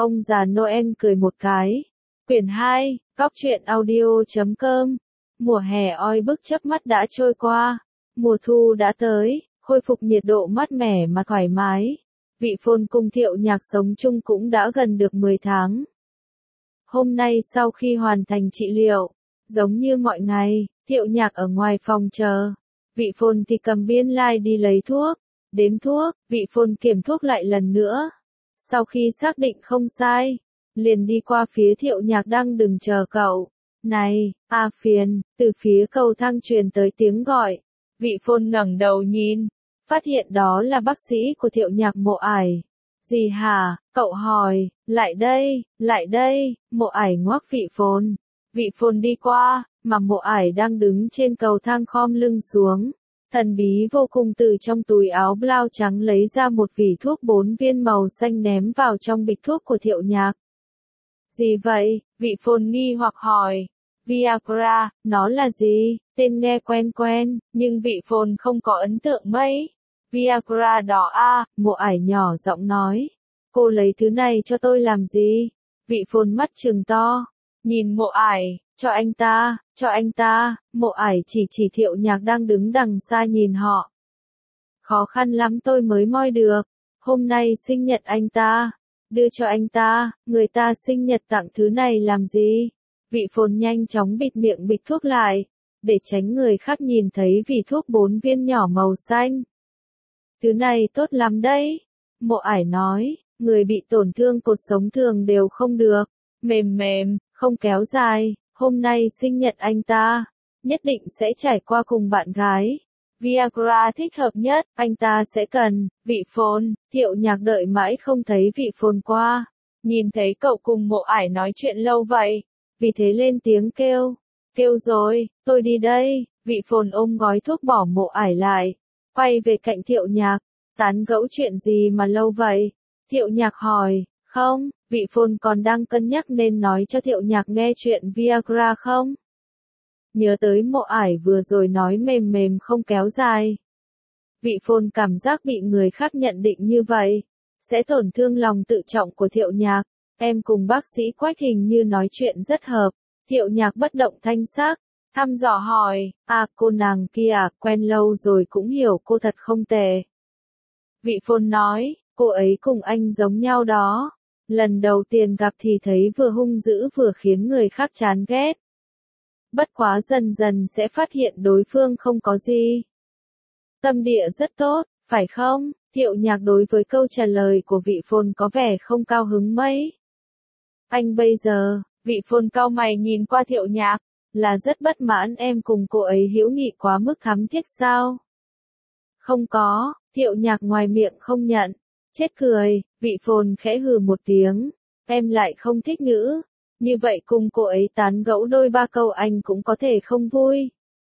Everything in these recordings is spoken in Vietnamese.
Ông già Noel cười một cái. Quyển 2, Cóc truyện audio.com. Mùa hè oi bức chớp mắt đã trôi qua. Mùa thu đã tới, khôi phục nhiệt độ mát mẻ mà thoải mái. Vị Phồn cùng Thiệu Nhạc sống chung cũng đã gần được 10 tháng. Hôm nay sau khi hoàn thành trị liệu, giống như mọi ngày, Thiệu Nhạc ở ngoài phòng chờ. Vị Phồn thì cầm biên lai đi lấy thuốc, đếm thuốc, Vị Phồn kiểm thuốc lại lần nữa. Sau khi xác định không sai, liền đi qua phía Thiệu Nhạc đang đứng chờ cậu. Này, Phiền, từ phía cầu thang truyền tới tiếng gọi. Vị Phồn ngẩng đầu nhìn, phát hiện đó là bác sĩ của Thiệu Nhạc Mộ Ải. Gì hả? Cậu hỏi, lại đây, Mộ Ải ngoắc Vị Phồn. Vị Phồn đi qua, mà Mộ Ải đang đứng trên cầu thang khom lưng xuống. Thần bí vô cùng từ trong túi áo blau trắng lấy ra một vỉ thuốc 4 viên màu xanh ném vào trong bịch thuốc của Thiệu Nhạc. Gì vậy? Vị Phồn nghi hoặc hỏi. Viagra, nó là gì? Tên nghe quen quen, nhưng Vị Phồn không có ấn tượng mấy. Viagra đó à, Mộ Ải nhỏ giọng nói. Cô lấy thứ này cho tôi làm gì? Vị Phồn mắt trừng to, nhìn Mộ Ải, cho anh ta, Mộ Ải chỉ Thiệu Nhạc đang đứng đằng xa nhìn họ. Khó khăn lắm tôi mới moi được, hôm nay sinh nhật anh ta, đưa cho anh ta, người ta sinh nhật tặng thứ này làm gì? Vị Phồn nhanh chóng bịt miệng bịch thuốc lại, để tránh người khác nhìn thấy vỉ thuốc 4 viên nhỏ màu xanh. Thứ này tốt lắm đấy, Mộ Ải nói, người bị tổn thương cột sống thường đều không được, mềm, không kéo dài, hôm nay sinh nhật anh ta, nhất định sẽ trải qua cùng bạn gái. Viagra thích hợp nhất, anh ta sẽ cần. Vị Phồn, Thiệu Nhạc đợi mãi không thấy Vị Phồn qua, nhìn thấy cậu cùng Mộ Ải nói chuyện lâu vậy, vì thế lên tiếng kêu rồi, tôi đi đây. Vị Phồn ôm gói thuốc bỏ Mộ Ải lại, quay về cạnh Thiệu Nhạc, tán gẫu chuyện gì mà lâu vậy? Thiệu Nhạc hỏi, không, Vị Phồn còn đang cân nhắc nên nói cho Thiệu Nhạc nghe chuyện Viagra không? Nhớ tới Mộ Ải vừa rồi nói mềm không kéo dài. Vị Phồn cảm giác bị người khác nhận định như vậy, sẽ tổn thương lòng tự trọng của Thiệu Nhạc. Em cùng bác sĩ Quách hình như nói chuyện rất hợp. Thiệu Nhạc bất động thanh sắc, thăm dò hỏi, cô nàng kia, quen lâu rồi cũng hiểu cô thật không tệ. Vị Phồn nói, cô ấy cùng anh giống nhau đó. Lần đầu tiên gặp thì thấy vừa hung dữ vừa khiến người khác chán ghét. Bất quá dần dần sẽ phát hiện đối phương không có gì. Tâm địa rất tốt, phải không? Thiệu Nhạc đối với câu trả lời của Vị Phồn có vẻ không cao hứng mấy. Anh bây giờ, Vị Phồn cau mày nhìn qua Thiệu Nhạc, là rất bất mãn em cùng cô ấy hữu nghị quá mức thắm thiết sao? Không có, Thiệu Nhạc ngoài miệng không nhận. Chết cười, Vị Phồn khẽ hừ một tiếng, em lại không thích nữ. Như vậy cùng cô ấy tán gẫu đôi ba câu anh cũng có thể không vui.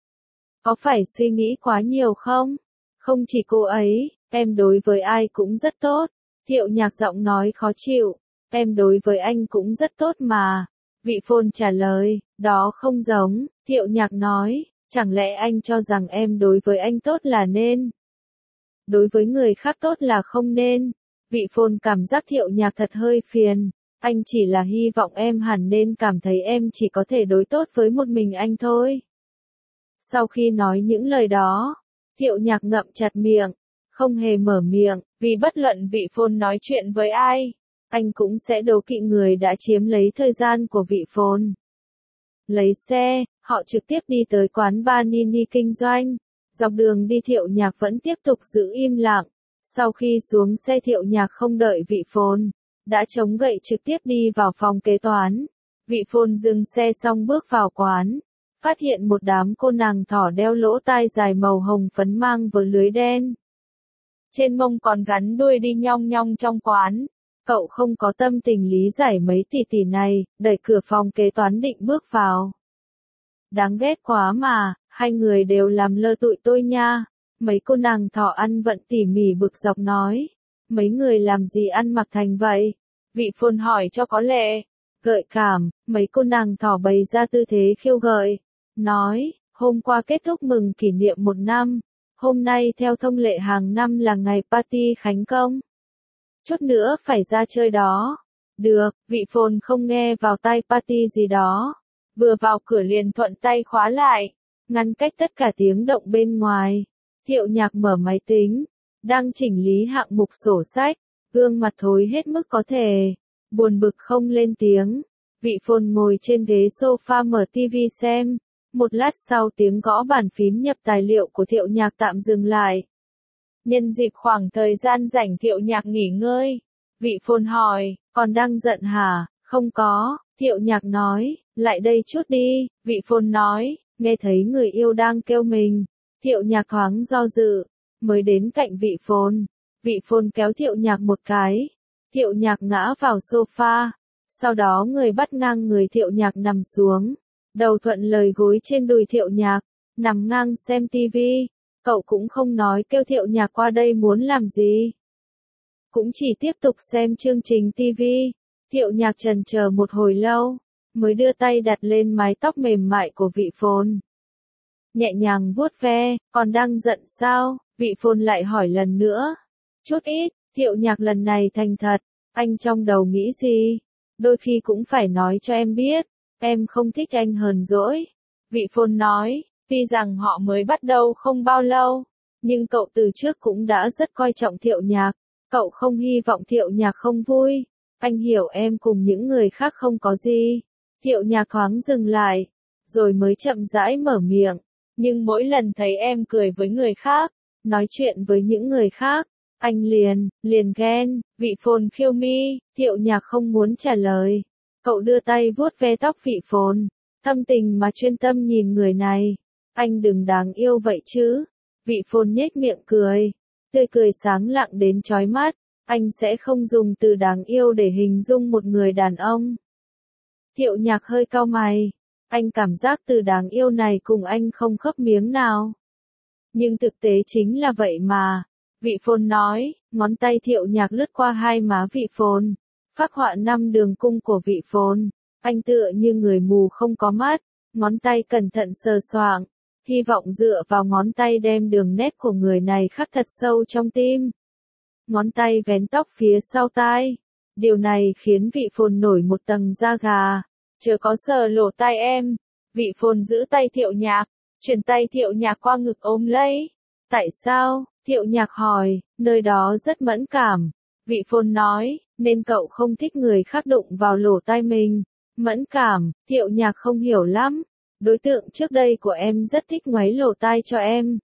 Có phải suy nghĩ quá nhiều không? Không chỉ cô ấy, em đối với ai cũng rất tốt. Thiệu Nhạc giọng nói khó chịu, em đối với anh cũng rất tốt mà. Vị Phồn trả lời, đó không giống. Thiệu Nhạc nói, chẳng lẽ anh cho rằng em đối với anh tốt là nên? Đối với người khác tốt là không nên. Vị Phồn cảm giác Thiệu Nhạc thật hơi phiền. Anh chỉ là hy vọng em hẳn nên cảm thấy em chỉ có thể đối tốt với một mình anh thôi. Sau khi nói những lời đó, Thiệu Nhạc ngậm chặt miệng, không hề mở miệng, vì bất luận Vị Phồn nói chuyện với ai, anh cũng sẽ đố kỵ người đã chiếm lấy thời gian của Vị Phồn. Lấy xe, họ trực tiếp đi tới quán bar Nini kinh doanh. Dọc đường đi Thiệu Nhạc vẫn tiếp tục giữ im lặng. Sau khi xuống xe Thiệu Nhạc không đợi Vị Phồn, đã chống gậy trực tiếp đi vào phòng kế toán. Vị Phồn dừng xe xong bước vào quán, phát hiện một đám cô nàng thỏ đeo lỗ tai dài màu hồng phấn mang vớ lưới đen. Trên mông còn gắn đuôi đi nhong nhong trong quán. Cậu không có tâm tình lý giải mấy tỷ này, đẩy cửa phòng kế toán định bước vào. Đáng ghét quá mà, hai người đều làm lơ tụi tôi nha. Mấy cô nàng thỏ ăn vận tỉ mỉ bực dọc nói. Mấy người làm gì ăn mặc thành vậy? Vị Phồn hỏi cho có lệ. Gợi cảm, mấy cô nàng thỏ bày ra tư thế khiêu gợi. Nói, hôm qua kết thúc mừng kỷ niệm 1 năm. Hôm nay theo thông lệ hàng năm là ngày party khánh công. Chút nữa phải ra chơi đó. Được, vị phone không nghe vào tai party gì đó. Vừa vào cửa liền thuận tay khóa lại, ngăn cách tất cả tiếng động bên ngoài. Thiệu Nhạc mở máy tính, đang chỉnh lý hạng mục sổ sách, gương mặt thối hết mức có thể, buồn bực không lên tiếng. Vị phone ngồi trên ghế sofa mở tivi xem, một lát sau tiếng gõ bàn phím nhập tài liệu của Thiệu Nhạc tạm dừng lại. Nhân dịp khoảng thời gian rảnh Thiệu Nhạc nghỉ ngơi, vị phone hỏi, còn đang giận hả? Không có, Thiệu Nhạc nói, lại đây chút đi, vị phone nói, nghe thấy người yêu đang kêu mình. Thiệu Nhạc thoáng do dự, mới đến cạnh vị phone kéo Thiệu Nhạc một cái. Thiệu Nhạc ngã vào sofa, sau đó người bắt ngang người Thiệu Nhạc nằm xuống, đầu thuận lời gối trên đùi Thiệu Nhạc, nằm ngang xem tivi. Cậu cũng không nói kêu Thiệu Nhạc qua đây muốn làm gì. Cũng chỉ tiếp tục xem chương trình tivi. Thiệu Nhạc chần chờ một hồi lâu, mới đưa tay đặt lên mái tóc mềm mại của vị phone. Nhẹ nhàng vuốt ve, còn đang giận sao? Vị phone lại hỏi lần nữa. Chút ít, Thiệu Nhạc lần này thành thật, anh trong đầu nghĩ gì? Đôi khi cũng phải nói cho em biết, em không thích anh hờn dỗi. Vị phone nói, tuy rằng họ mới bắt đầu không bao lâu, nhưng cậu từ trước cũng đã rất coi trọng Thiệu Nhạc, cậu không hy vọng Thiệu Nhạc không vui. Anh hiểu em cùng những người khác không có gì. Thiệu Nhạc thoáng dừng lại, rồi mới chậm rãi mở miệng. Nhưng mỗi lần thấy em cười với người khác, nói chuyện với những người khác, anh liền ghen. Vị phone khiêu mi, Thiệu Nhạc không muốn trả lời. Cậu đưa tay vuốt ve tóc vị phone, thâm tình mà chuyên tâm nhìn người này. Anh đừng đáng yêu vậy chứ. Vị phone nhếch miệng cười, tươi cười sáng lạng đến chói mắt. Anh sẽ không dùng từ đáng yêu để hình dung một người đàn ông. Thiệu Nhạc hơi cau mày. Anh cảm giác từ đáng yêu này cùng anh không khớp miếng nào. Nhưng thực tế chính là vậy mà. Vị phone nói, ngón tay Thiệu Nhạc lướt qua hai má vị phone, phác họa 5 đường cung của vị phone. Anh tựa như người mù không có mắt, ngón tay cẩn thận sờ soạng, hy vọng dựa vào ngón tay đem đường nét của người này khắc thật sâu trong tim. Ngón tay vén tóc phía sau tai. Điều này khiến vị phone nổi một tầng da gà. Chớ có sờ lỗ tai em. Vị phone giữ tay Thiệu Nhạc, chuyển tay Thiệu Nhạc qua ngực ôm lấy. Tại sao? Thiệu Nhạc hỏi, nơi đó rất mẫn cảm. Vị phone nói, nên cậu không thích người khác đụng vào lỗ tai mình. Mẫn cảm, Thiệu Nhạc không hiểu lắm. Đối tượng trước đây của em rất thích ngoáy lỗ tai cho em.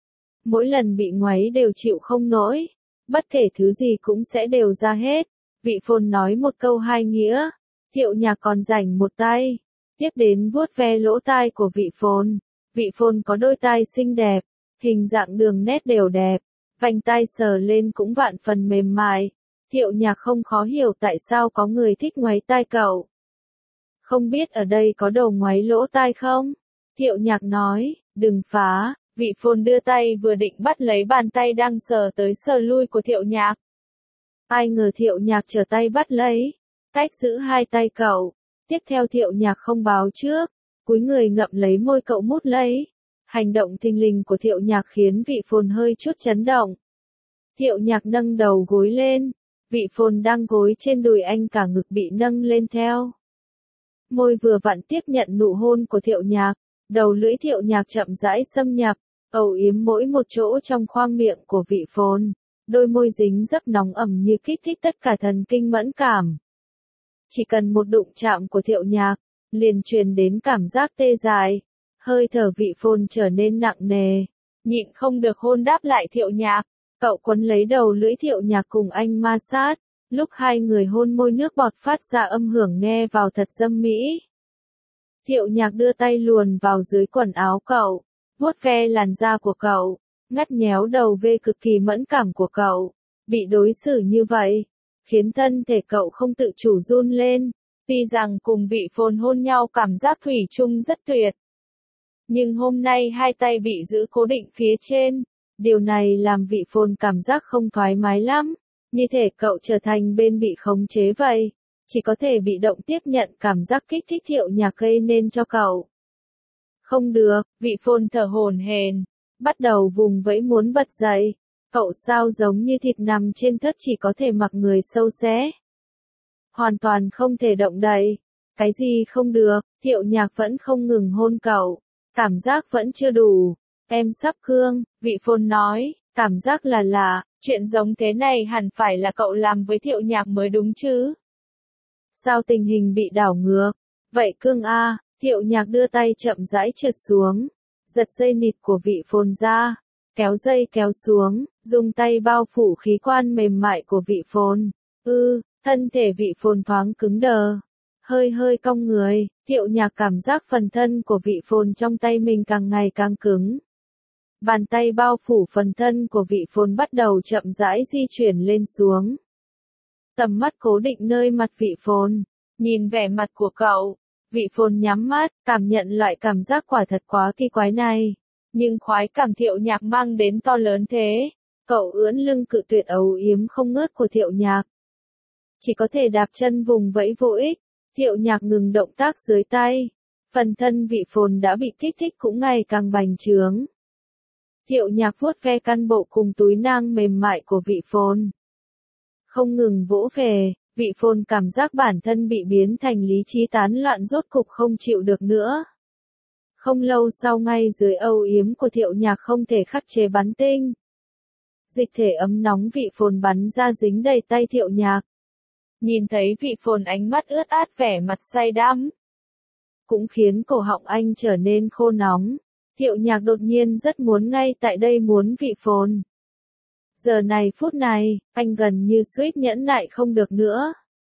Mỗi lần bị ngoáy đều chịu không nổi. Bất kể thứ gì cũng sẽ đều ra hết. Vị phone nói một câu hai nghĩa. Thiệu Nhạc còn rảnh một tay, tiếp đến vuốt ve lỗ tai của vị phone. Vị phone có đôi tai xinh đẹp, hình dạng đường nét đều đẹp, vành tai sờ lên cũng vạn phần mềm mại. Thiệu Nhạc không khó hiểu tại sao có người thích ngoáy tai cậu. Không biết ở đây có đồ ngoáy lỗ tai không? Thiệu Nhạc nói, đừng phá. Vị phone đưa tay vừa định bắt lấy bàn tay đang sờ tới sờ lui của Thiệu Nhạc. Ai ngờ Thiệu Nhạc trở tay bắt lấy, cách giữ hai tay cậu. Tiếp theo Thiệu Nhạc không báo trước, cúi người ngậm lấy môi cậu mút lấy. Hành động thình lình của Thiệu Nhạc khiến vị phone hơi chút chấn động. Thiệu Nhạc nâng đầu gối lên, vị phone đang gối trên đùi anh cả ngực bị nâng lên theo. Môi vừa vặn tiếp nhận nụ hôn của Thiệu Nhạc, đầu lưỡi Thiệu Nhạc chậm rãi xâm nhập, âu yếm mỗi một chỗ trong khoang miệng của vị phone. Đôi môi dính dấp nóng ẩm như kích thích tất cả thần kinh mẫn cảm. Chỉ cần một đụng chạm của Thiệu Nhạc, liền truyền đến cảm giác tê dại. Hơi thở vị phone trở nên nặng nề, nhịn không được hôn đáp lại Thiệu Nhạc. Cậu quấn lấy đầu lưỡi Thiệu Nhạc cùng anh ma sát. Lúc hai người hôn môi nước bọt phát ra âm hưởng nghe vào thật dâm mỹ. Thiệu Nhạc đưa tay luồn vào dưới quần áo cậu, vuốt ve làn da của cậu, ngắt nhéo đầu ve cực kỳ mẫn cảm của cậu. Bị đối xử như vậy, khiến thân thể cậu không tự chủ run lên. Tuy rằng cùng vị phone hôn nhau cảm giác thủy chung rất tuyệt, nhưng hôm nay hai tay bị giữ cố định phía trên. Điều này làm vị phone cảm giác không thoải mái lắm, như thể cậu trở thành bên bị khống chế vậy. Chỉ có thể bị động tiếp nhận cảm giác kích thích Thiệu Nhạc gây nên cho cậu. Không được, vị phone thở hổn hển, bắt đầu vùng vẫy muốn bật dậy. Cậu sao giống như thịt nằm trên thớt chỉ có thể mặc người sâu xé. hoàn toàn không thể động đậy. Cái gì không được, Thiệu Nhạc vẫn không ngừng hôn cậu, cảm giác vẫn chưa đủ. Em sắp cương, Vị Phồn nói, cảm giác là lạ, chuyện giống thế này hẳn phải là cậu làm với Thiệu Nhạc mới đúng chứ. Sao tình hình bị đảo ngược? Vậy cương a, Thiệu Nhạc đưa tay chậm rãi trượt xuống, giật dây nịt của Vị Phồn ra, kéo dây kéo xuống, dùng tay bao phủ khí quan mềm mại của Vị Phồn. Thân thể Vị Phồn thoáng cứng đờ, hơi hơi cong người, Thiệu Nhạc cảm giác phần thân của Vị Phồn trong tay mình càng ngày càng cứng. Bàn tay bao phủ phần thân của Vị Phồn bắt đầu chậm rãi di chuyển lên xuống. Tầm mắt cố định nơi mặt Vị Phồn, nhìn vẻ mặt của cậu, Vị Phồn nhắm mắt, cảm nhận loại cảm giác quả thật quá kỳ quái này. Nhưng khoái cảm Thiệu Nhạc mang đến to lớn thế, cậu ưỡn lưng cự tuyệt âu yếm không ngớt của Thiệu Nhạc. Chỉ có thể đạp chân vùng vẫy vô ích, Thiệu Nhạc ngừng động tác dưới tay. Phần thân Vị Phồn đã bị kích thích cũng ngày càng bành trướng. Thiệu Nhạc vuốt ve căn bộ cùng túi nang mềm mại của Vị Phồn. Không ngừng vỗ về, Vị Phồn cảm giác bản thân bị biến thành lý trí tán loạn rốt cục không chịu được nữa. Không lâu sau ngay dưới âu yếm của Thiệu Nhạc không thể khắc chế bắn tinh. Dịch thể ấm nóng Vị Phồn bắn ra dính đầy tay Thiệu Nhạc. Nhìn thấy Vị Phồn ánh mắt ướt át vẻ mặt say đắm, cũng khiến cổ họng anh trở nên khô nóng. Thiệu Nhạc đột nhiên rất muốn ngay tại đây muốn Vị Phồn. Giờ này phút này, anh gần như suýt nhẫn nại không được nữa.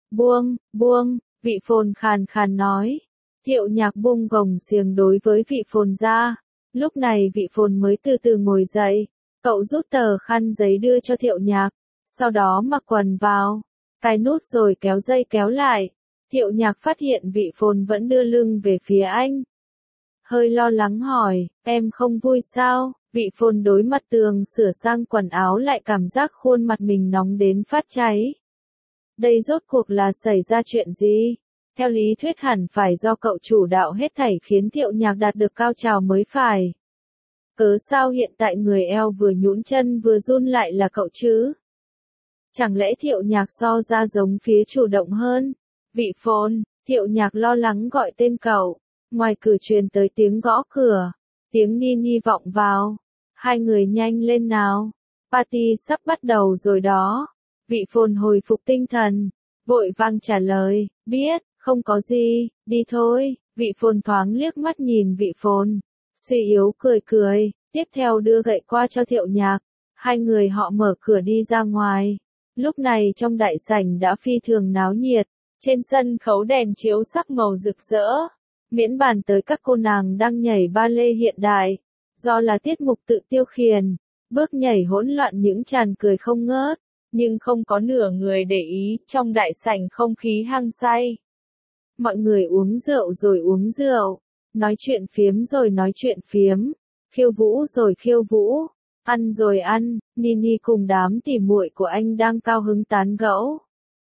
Buông, Vị Phồn khàn khàn nói. Thiệu Nhạc buông gồng xiềng đối với Vị Phồn ra. Lúc này Vị Phồn mới từ từ ngồi dậy. Cậu rút tờ khăn giấy đưa cho Thiệu Nhạc. Sau đó mặc quần vào. Cài nút rồi kéo dây kéo lại. Thiệu Nhạc phát hiện Vị Phồn vẫn đưa lưng về phía anh. Hơi lo lắng hỏi, em không vui sao? Vị Phồn đối mặt tường sửa sang quần áo lại cảm giác khuôn mặt mình nóng đến phát cháy. Đây rốt cuộc là xảy ra chuyện gì? Theo lý thuyết hẳn phải do cậu chủ đạo hết thảy khiến Thiệu Nhạc đạt được cao trào mới phải. Cớ sao hiện tại người eo vừa nhũn chân vừa run lại là cậu chứ? Chẳng lẽ Thiệu Nhạc so ra giống phía chủ động hơn? Vị Phồn, Thiệu Nhạc lo lắng gọi tên cậu. Ngoài cửa truyền tới tiếng gõ cửa. Tiếng Nini vọng vào. Hai người nhanh lên nào. Party sắp bắt đầu rồi đó. Vị Phồn hồi phục tinh thần. Vội vàng trả lời. Biết, không có gì, đi thôi. Vị Phồn thoáng liếc mắt nhìn Vị Phồn. Suy yếu cười. Tiếp theo đưa gậy qua cho Thiệu Nhạc. Hai người họ mở cửa đi ra ngoài. Lúc này trong đại sảnh đã phi thường náo nhiệt. Trên sân khấu đèn chiếu sắc màu rực rỡ. Miễn bàn tới các cô nàng đang nhảy ba lê hiện đại. Do là tiết mục tự tiêu khiển, bước nhảy hỗn loạn những tràn cười không ngớt, nhưng không có nửa người để ý, trong đại sảnh không khí hăng say. Mọi người uống rượu rồi uống rượu, nói chuyện phiếm rồi nói chuyện phiếm, khiêu vũ rồi khiêu vũ, ăn rồi ăn. Nini cùng đám tỉ muội của anh đang cao hứng tán gẫu.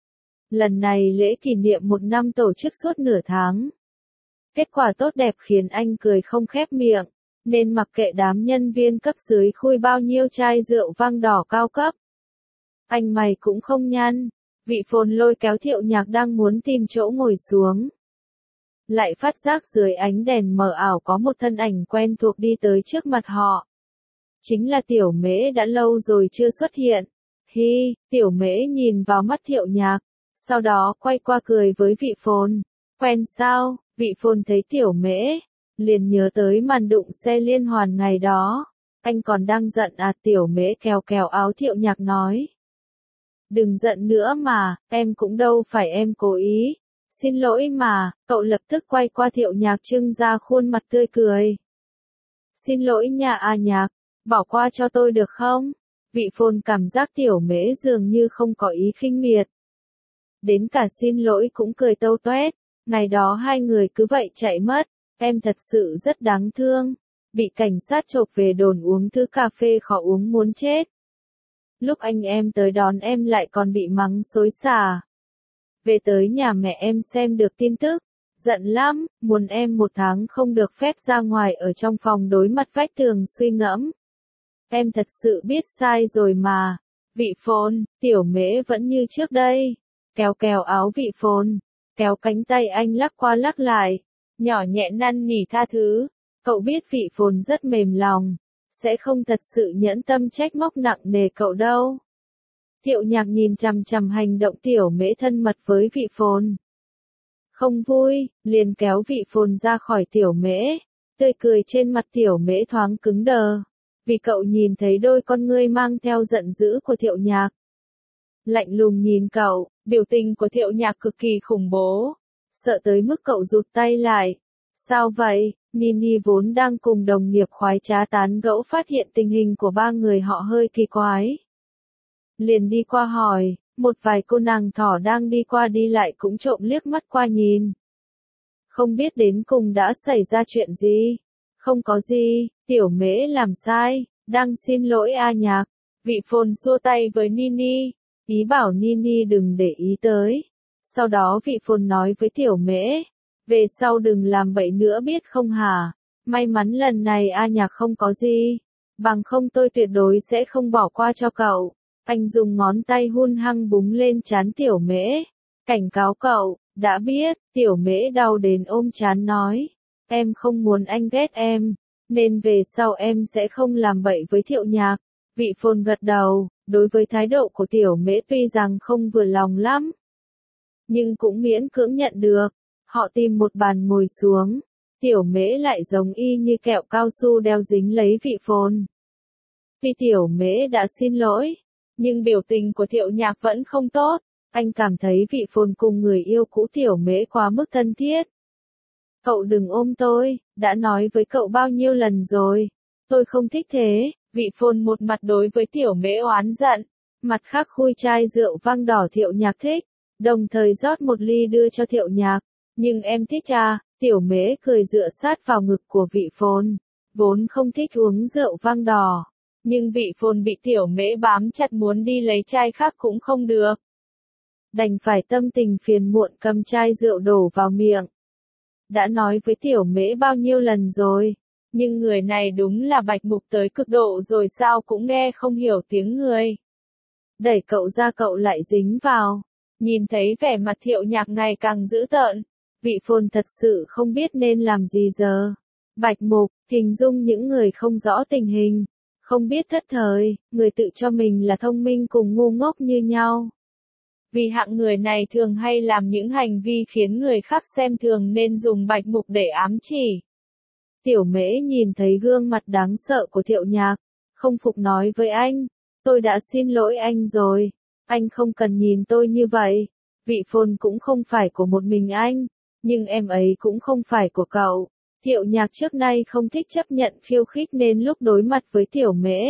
Lần này lễ kỷ niệm 1 năm tổ chức suốt nửa tháng. Kết quả tốt đẹp khiến anh cười không khép miệng, nên mặc kệ đám nhân viên cấp dưới khui bao nhiêu chai rượu vang đỏ cao cấp. Anh mày cũng không nhăn. Vị Phồn lôi kéo Thiệu Nhạc đang muốn tìm chỗ ngồi xuống. Lại phát giác dưới ánh đèn mờ ảo có một thân ảnh quen thuộc đi tới trước mặt họ. Chính là Tiểu Mễ đã lâu rồi chưa xuất hiện. Hi, Tiểu Mễ nhìn vào mắt Thiệu Nhạc, sau đó quay qua cười với Vị Phồn. Quen sao? Vị Phồn thấy Tiểu Mễ, liền nhớ tới màn đụng xe liên hoàn ngày đó. Anh còn đang giận à? Tiểu Mễ kéo áo Thiệu Nhạc nói. Đừng giận nữa mà, em cũng đâu phải em cố ý. Xin lỗi mà, cậu lập tức quay qua Thiệu Nhạc trưng ra khuôn mặt tươi cười. Xin lỗi nha Nhạc, bỏ qua cho tôi được không? Vị Phồn cảm giác Tiểu Mễ dường như không có ý khinh miệt. Đến cả xin lỗi cũng cười tâu toét. Ngày đó hai người cứ vậy chạy mất, em thật sự rất đáng thương. Bị cảnh sát chộp về đồn uống thứ cà phê khó uống muốn chết. Lúc anh em tới đón em lại còn bị mắng xối xả. Về tới nhà mẹ em xem được tin tức, giận lắm, muốn em 1 tháng không được phép ra ngoài ở trong phòng đối mặt vách tường suy ngẫm. Em thật sự biết sai rồi mà. Vị Phồn, Tiểu Mễ vẫn như trước đây. kéo kéo áo Vị Phồn, kéo cánh tay anh lắc qua lắc lại, nhỏ nhẹ năn nỉ tha thứ. Cậu biết Vị Phồn rất mềm lòng, sẽ không thật sự nhẫn tâm trách móc nặng nề cậu đâu. Thiệu Nhạc nhìn chằm chằm hành động Tiểu Mễ thân mật với Vị Phồn. Không vui, liền kéo Vị Phồn ra khỏi Tiểu Mễ, tươi cười trên mặt Tiểu Mễ thoáng cứng đờ, vì cậu nhìn thấy đôi con ngươi mang theo giận dữ của Thiệu Nhạc. Lạnh lùng nhìn cậu, biểu tình của Thiệu Nhạc cực kỳ khủng bố, sợ tới mức cậu rụt tay lại. Sao vậy? Nini vốn đang cùng đồng nghiệp khoái trá tán gẫu phát hiện tình hình của ba người họ hơi kỳ quái. Liền đi qua hỏi, một vài cô nàng thỏ đang đi qua đi lại cũng trộm liếc mắt qua nhìn. Không biết đến cùng đã xảy ra chuyện gì? Không có gì, Tiểu Mễ làm sai, đang xin lỗi A Nhạc. Vị Phồn xua tay với Nini, ý bảo Nini đừng để ý tới. Sau đó Vị Phồn nói với Tiểu Mễ, về sau đừng làm bậy nữa biết không hả? May mắn lần này A Nhạc không có gì, bằng không tôi tuyệt đối sẽ không bỏ qua cho cậu. Anh dùng ngón tay hung hăng búng lên trán Tiểu Mễ, cảnh cáo cậu, đã biết. Tiểu Mễ đau đến ôm trán nói, em không muốn anh ghét em, nên về sau em sẽ không làm bậy với Thiệu Nhạc. Vị Phồn gật đầu, đối với thái độ của Tiểu Mễ tuy rằng không vừa lòng lắm, nhưng cũng miễn cưỡng nhận được. Họ tìm một bàn ngồi xuống, Tiểu Mễ lại giống y như kẹo cao su đeo dính lấy Vị Phồn. Vì Tiểu Mễ đã xin lỗi, nhưng biểu tình của Thiệu Nhạc vẫn không tốt, anh cảm thấy Vị Phồn cùng người yêu cũ Tiểu Mễ quá mức thân thiết. Cậu đừng ôm tôi, đã nói với cậu bao nhiêu lần rồi, tôi không thích thế. Vị Phồn một mặt đối với Tiểu Mễ oán giận, mặt khác khui chai rượu vang đỏ Thiệu Nhạc thích, đồng thời rót một ly đưa cho Thiệu Nhạc. Nhưng em thích à? Tiểu Mễ cười dựa sát vào ngực của Vị Phồn, vốn không thích uống rượu vang đỏ, nhưng Vị Phồn bị Tiểu Mễ bám chặt muốn đi lấy chai khác cũng không được. Đành phải tâm tình phiền muộn cầm chai rượu đổ vào miệng. Đã nói với Tiểu Mễ bao nhiêu lần rồi, nhưng người này đúng là bạch mục tới cực độ rồi sao cũng nghe không hiểu tiếng người. Đẩy cậu ra cậu lại dính vào, nhìn thấy vẻ mặt Thiệu Nhạc ngày càng dữ tợn. Vị Phồn thật sự không biết nên làm gì giờ. Bạch mục, hình dung những người không rõ tình hình, không biết thất thời, người tự cho mình là thông minh cùng ngu ngốc như nhau. Vì hạng người này thường hay làm những hành vi khiến người khác xem thường nên dùng bạch mục để ám chỉ. Tiểu Mễ nhìn thấy gương mặt đáng sợ của Thiệu Nhạc, không phục nói với anh, tôi đã xin lỗi anh rồi, anh không cần nhìn tôi như vậy. Vị Phồn cũng không phải của một mình anh, nhưng em ấy cũng không phải của cậu. Thiệu Nhạc trước nay không thích chấp nhận khiêu khích nên lúc đối mặt với Tiểu Mễ,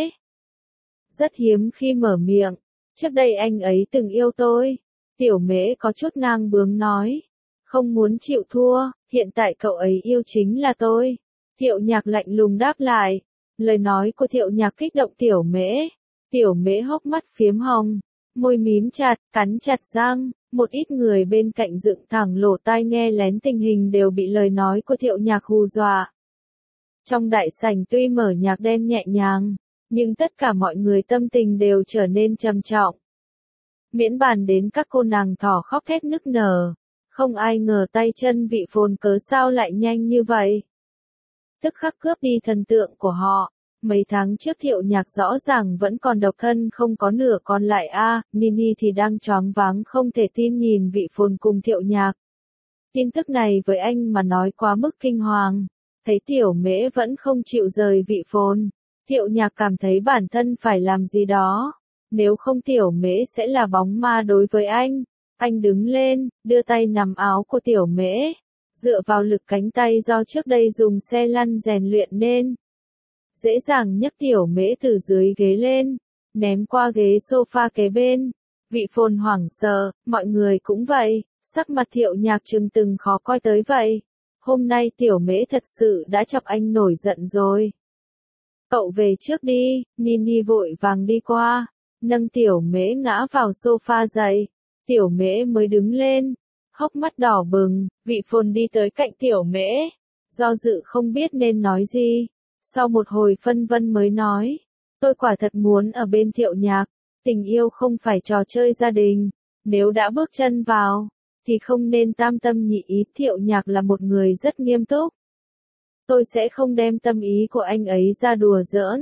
rất hiếm khi mở miệng. Trước đây anh ấy từng yêu tôi. Tiểu Mễ có chút ngang bướng nói, không muốn chịu thua, hiện tại cậu ấy yêu chính là tôi. Thiệu Nhạc lạnh lùng đáp lại, lời nói của Thiệu Nhạc kích động Tiểu Mễ. Tiểu Mễ hốc mắt phiếm hồng, môi mím chặt, cắn chặt răng. Một ít người bên cạnh dựng thẳng lỗ tai nghe lén tình hình đều bị lời nói của Thiệu Nhạc hù dọa. Trong đại sảnh tuy mở nhạc đen nhẹ nhàng, nhưng tất cả mọi người tâm tình đều trở nên trầm trọng. Miễn bàn đến các cô nàng thỏ khóc thét nức nở, không ai ngờ tay chân Vị Phồn cớ sao lại nhanh như vậy. Tức khắc cướp đi thần tượng của họ. Mấy tháng trước Thiệu Nhạc rõ ràng vẫn còn độc thân không có nửa còn lại a. Nini thì đang choáng váng không thể tin nhìn Vị Phồn cùng Thiệu Nhạc. Tin tức này với anh mà nói quá mức kinh hoàng. Thấy Tiểu Mễ vẫn không chịu rời Vị Phồn, Thiệu Nhạc cảm thấy bản thân phải làm gì đó. Nếu không Tiểu Mễ sẽ là bóng ma đối với anh. Anh đứng lên, đưa tay nắm áo của Tiểu Mễ, dựa vào lực cánh tay do trước đây dùng xe lăn rèn luyện nên. Dễ dàng nhấc Tiểu Mễ từ dưới ghế lên, ném qua ghế sofa kế bên. Vị Phồn hoảng sợ, mọi người cũng vậy, sắc mặt Thiệu Nhạc chừng từng khó coi tới vậy. Hôm nay Tiểu Mễ thật sự đã chọc anh nổi giận rồi. Cậu về trước đi. Nini vội vàng đi qua, nâng Tiểu Mễ ngã vào sofa dậy. Tiểu Mễ mới đứng lên, hốc mắt đỏ bừng. Vị Phồn đi tới cạnh Tiểu Mễ, do dự không biết nên nói gì. Sau một hồi phân vân mới nói, tôi quả thật muốn ở bên Thiệu Nhạc, tình yêu không phải trò chơi gia đình, Nếu đã bước chân vào, thì không nên tam tâm nhị ý. Thiệu Nhạc là một người rất nghiêm túc. Tôi sẽ không đem tâm ý của anh ấy ra đùa giỡn.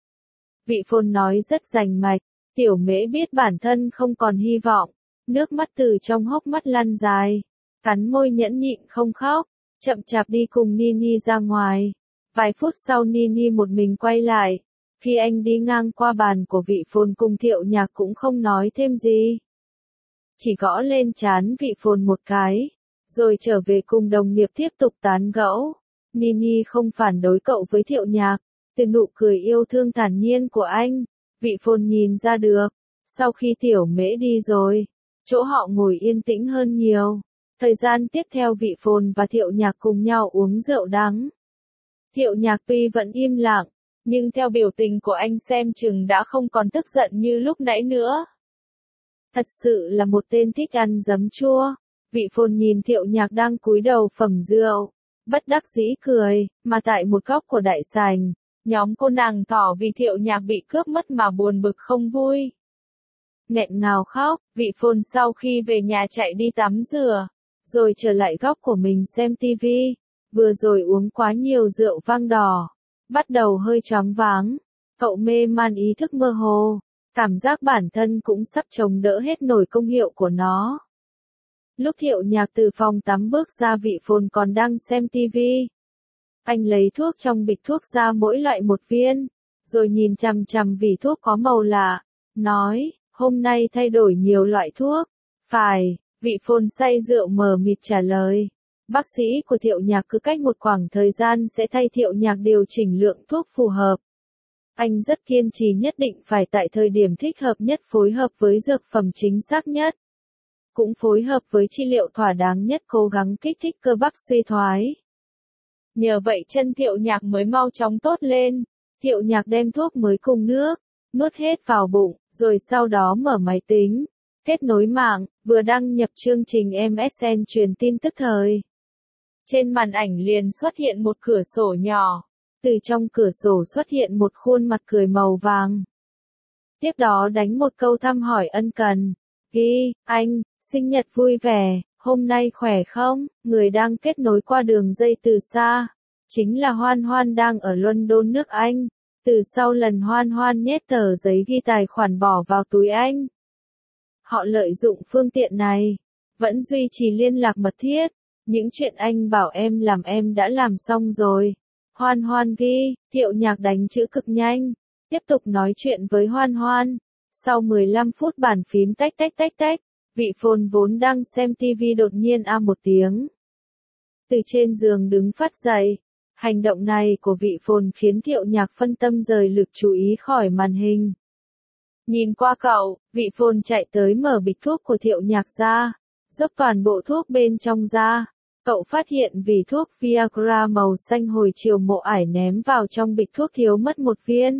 Vị Phồn nói rất rành mạch. Tiểu Mễ biết bản thân không còn hy vọng. Nước mắt từ trong hốc mắt lăn dài. Cắn môi nhẫn nhịn không khóc. Chậm chạp đi cùng Nini ra ngoài. Vài phút sau Nini một mình quay lại. Khi anh đi ngang qua bàn của vị Phồn cùng Thiệu Nhạc cũng không nói thêm gì. Chỉ gõ lên trán vị Phồn một cái. Rồi trở về cùng đồng nghiệp tiếp tục tán gẫu. Nini không phản đối cậu với Thiệu Nhạc. Từ nụ cười yêu thương thản nhiên của anh, vị Phồn nhìn ra được. Sau khi Tiểu Mễ đi rồi, chỗ họ ngồi yên tĩnh hơn nhiều. Thời gian tiếp theo vị Phồn và Thiệu Nhạc cùng nhau uống rượu đắng. Thiệu Nhạc tuy vẫn im lặng, nhưng theo biểu tình của anh xem chừng đã không còn tức giận như lúc nãy nữa. Thật sự là một tên thích ăn giấm chua. Vị Phồn nhìn Thiệu Nhạc đang cúi đầu phẩm rượu, bất đắc dĩ cười, mà tại một góc của đại sảnh, nhóm cô nàng tỏ vì Thiệu Nhạc bị cướp mất mà buồn bực không vui. Nghẹn ngào khóc, vị Phồn sau khi về nhà chạy đi tắm rửa, rồi trở lại góc của mình xem tivi, vừa rồi uống quá nhiều rượu vang đỏ, bắt đầu hơi choáng váng, cậu mê man ý thức mơ hồ, cảm giác bản thân cũng sắp chống đỡ hết nổi công hiệu của nó. Lúc Thiệu Nhạc từ phòng tắm bước ra vị Phồn còn đang xem tivi. Anh lấy thuốc trong bịch thuốc ra mỗi loại một viên, rồi nhìn chằm chằm vỉ thuốc có màu lạ, nói, hôm nay thay đổi nhiều loại thuốc. Phải, vị Phồn say rượu mờ mịt trả lời. Bác sĩ của Thiệu Nhạc cứ cách một khoảng thời gian sẽ thay Thiệu Nhạc điều chỉnh lượng thuốc phù hợp. Anh rất kiên trì nhất định phải tại thời điểm thích hợp nhất phối hợp với dược phẩm chính xác nhất. Cũng phối hợp với trị liệu thỏa đáng nhất, cố gắng kích thích cơ bắp suy thoái. Nhờ vậy chân Thiệu Nhạc mới mau chóng tốt lên. Thiệu Nhạc đem thuốc mới cùng nước, nuốt hết vào bụng, rồi sau đó mở máy tính, kết nối mạng, vừa đăng nhập chương trình MSN truyền tin tức thời. Trên màn ảnh liền xuất hiện một cửa sổ nhỏ, từ trong cửa sổ xuất hiện một khuôn mặt cười màu vàng. Tiếp đó đánh một câu thăm hỏi ân cần, ghi, anh, sinh nhật vui vẻ, hôm nay khỏe không? Người đang kết nối qua đường dây từ xa, chính là Hoan Hoan đang ở London nước Anh. Từ sau lần Hoan Hoan nhét tờ giấy ghi tài khoản bỏ vào túi anh, họ lợi dụng phương tiện này, vẫn duy trì liên lạc mật thiết. Những chuyện anh bảo em làm em đã làm xong rồi. Hoan Hoan ghi, Thiệu Nhạc đánh chữ cực nhanh, tiếp tục nói chuyện với Hoan Hoan. Sau 15 phút bàn phím tách tách tách tách, vị Phồn vốn đang xem tivi đột nhiên a một tiếng. Từ trên giường đứng phát dậy. Hành động này của vị Phồn khiến Thiệu Nhạc phân tâm rời lực chú ý khỏi màn hình. Nhìn qua cậu, vị Phồn chạy tới mở bịch thuốc của Thiệu Nhạc ra, dốc toàn bộ thuốc bên trong ra. Cậu phát hiện vỉ thuốc Viagra màu xanh hồi chiều Mộ Ải ném vào trong bịch thuốc thiếu mất một viên.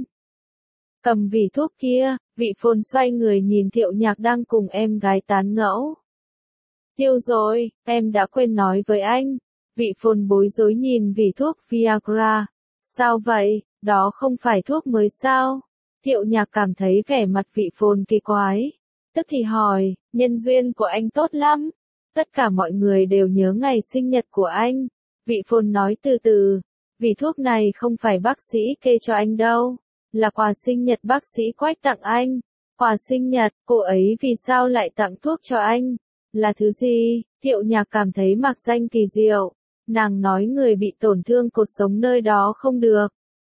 Cầm vỉ thuốc kia, vị Phồn xoay người nhìn Thiệu Nhạc đang cùng em gái tán ngẫu. Tiêu rồi, em đã quên nói với anh. Vị Phồn bối rối nhìn vỉ thuốc Viagra. Sao vậy, đó không phải thuốc mới sao? Thiệu Nhạc cảm thấy vẻ mặt vị Phồn kỳ quái. Tức thì hỏi, nhân duyên của anh tốt lắm. Tất cả mọi người đều nhớ ngày sinh nhật của anh. Vị Phồn nói từ từ, vỉ thuốc này không phải bác sĩ kê cho anh đâu. Là quà sinh nhật bác sĩ Quách tặng anh. Quà sinh nhật, cô ấy vì sao lại tặng thuốc cho anh? Là thứ gì? Thiệu Nhạc cảm thấy mạc danh kỳ diệu. Nàng nói người bị tổn thương cột sống nơi đó không được.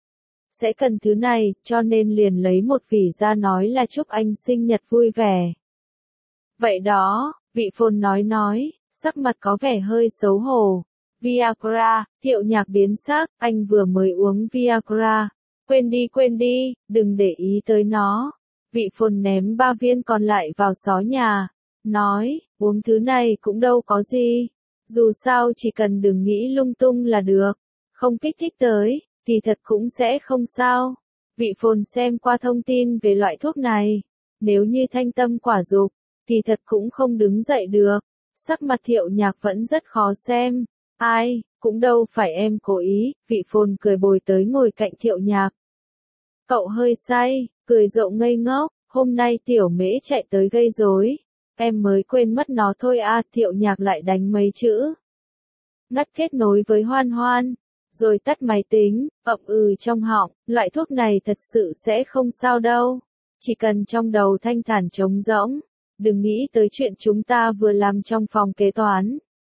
Sẽ cần thứ này, cho nên liền lấy một vỉ ra nói là chúc anh sinh nhật vui vẻ. Vậy đó, vị Phồn nói, sắc mặt có vẻ hơi xấu hổ. Viagra, Thiệu Nhạc biến sắc, anh vừa mới uống Viagra. Quên đi, đừng để ý tới nó. Vị Phồn ném 3 viên còn lại vào xó nhà. Nói, uống thứ này cũng đâu có gì. Dù sao chỉ cần đừng nghĩ lung tung là được. Không kích thích tới, thì thật cũng sẽ không sao. Vị Phồn xem qua thông tin về loại thuốc này. Nếu như thanh tâm quả dục, thì thật cũng không đứng dậy được. Sắc mặt Thiệu Nhạc vẫn rất khó xem. Ai, cũng đâu phải em cố ý. Vị Phồn cười bồi tới ngồi cạnh Thiệu Nhạc. Cậu hơi say, cười rộ ngây ngốc. Hôm nay Tiểu Mễ chạy tới gây rối. em mới quên mất nó thôi à, Thiệu Nhạc lại đánh mấy chữ. Ngắt kết nối với Hoan Hoan, rồi tắt máy tính, ậm trong họng, loại thuốc này thật sự sẽ không sao đâu. Chỉ cần trong đầu thanh thản trống rỗng, đừng nghĩ tới chuyện chúng ta vừa làm trong phòng kế toán.